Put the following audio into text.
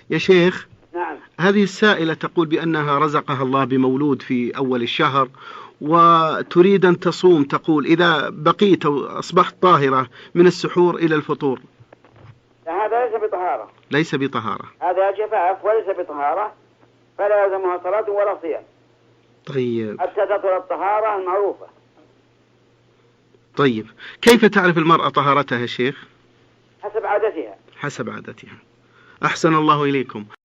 يا شيخ، نعم. هذه السائلة تقول بأنها رزقها الله بمولود في أول الشهر وتريد أن تصوم، تقول إذا بقيت أو أصبحت طاهرة من السحور إلى الفطور. لا، هذا ليس بطهارة. ليس بطهارة. هذا جفاف وليس بطهارة، فلا يلزمها صلاة ولا صيام طيب. حتى تطهر الطهارة المعروفة. طيب، كيف تعرف المرأة طهارتها يا شيخ؟ حسب عادتها. حسب عادتها. أحسن الله إليكم.